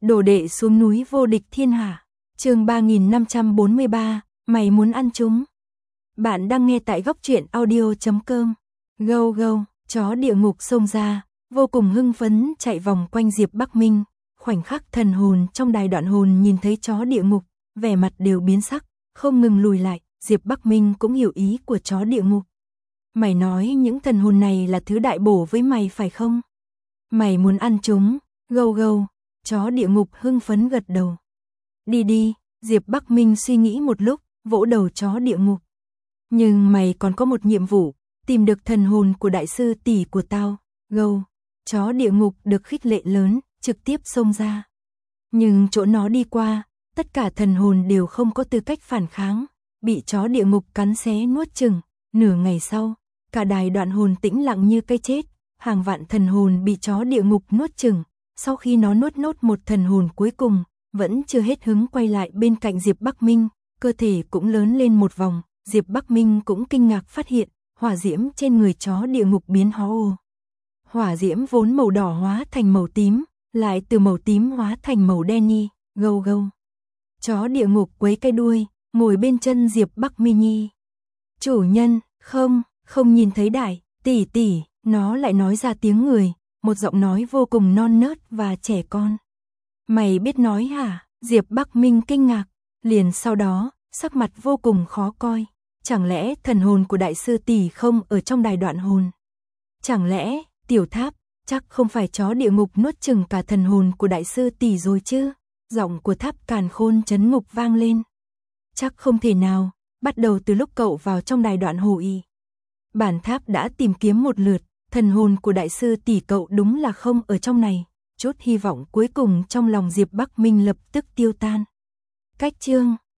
Đồ đệ xuống núi vô địch thiên hạ. Chương 3543, mày muốn ăn chúng. Bạn đang nghe tại góc truyện audio.com. Gâu gâu, chó địa ngục xông ra, vô cùng hưng phấn chạy vòng quanh Diệp Bắc Minh. Khoảnh khắc thần hồn trong đài đoạn hồn nhìn thấy chó địa ngục, vẻ mặt đều biến sắc, không ngừng lùi lại. Diệp Bắc Minh cũng hiểu ý của chó địa ngục. Mày nói những thần hồn này là thứ đại bổ với mày phải không? Mày muốn ăn chúng, gâu gâu. Chó địa ngục hưng phấn gật đầu. Đi đi, Diệp Bắc Minh suy nghĩ một lúc, vỗ đầu chó địa ngục. Nhưng mày còn có một nhiệm vụ, tìm được thần hồn của đại sư tỷ của tao, gâu. Chó địa ngục được khích lệ lớn, trực tiếp xông ra. Nhưng chỗ nó đi qua, tất cả thần hồn đều không có tư cách phản kháng, bị chó địa ngục cắn xé nuốt chửng. Nửa ngày sau, cả đài đoạn hồn tĩnh lặng như cái chết, hàng vạn thần hồn bị chó địa ngục nuốt chửng. Sau khi nó nuốt nốt một thần hồn cuối cùng, vẫn chưa hết hứng quay lại bên cạnh Diệp Bắc Minh, cơ thể cũng lớn lên một vòng. Diệp Bắc Minh cũng kinh ngạc phát hiện, hỏa diễm trên người chó địa ngục biến hóa. Hỏa diễm vốn màu đỏ hóa thành màu tím, lại từ màu tím hóa thành màu đen nhi, gâu gâu. Chó địa ngục quấy cái đuôi, ngồi bên chân Diệp Bắc Minh nhi. Chủ nhân, không nhìn thấy đại tỷ tỷ, nó lại nói ra tiếng người. Một giọng nói vô cùng non nớt và trẻ con. Mày biết nói hả? Diệp Bắc Minh kinh ngạc, liền sau đó, sắc mặt vô cùng khó coi. Chẳng lẽ thần hồn của đại sư tỷ không ở trong đài đoạn hồn? Chẳng lẽ, tiểu tháp, chắc không phải chó địa ngục nuốt chửng cả thần hồn của đại sư tỷ rồi chứ? Giọng của tháp càn khôn chấn ngục vang lên. Chắc không thể nào, bắt đầu từ lúc cậu vào trong đài đoạn hồ y. Bản tháp đã tìm kiếm một lượt. Thần hồn của đại sư tỷ cậu đúng là không ở trong này. Chút hy vọng cuối cùng trong lòng Diệp Bắc Minh lập tức tiêu tan. Cách chương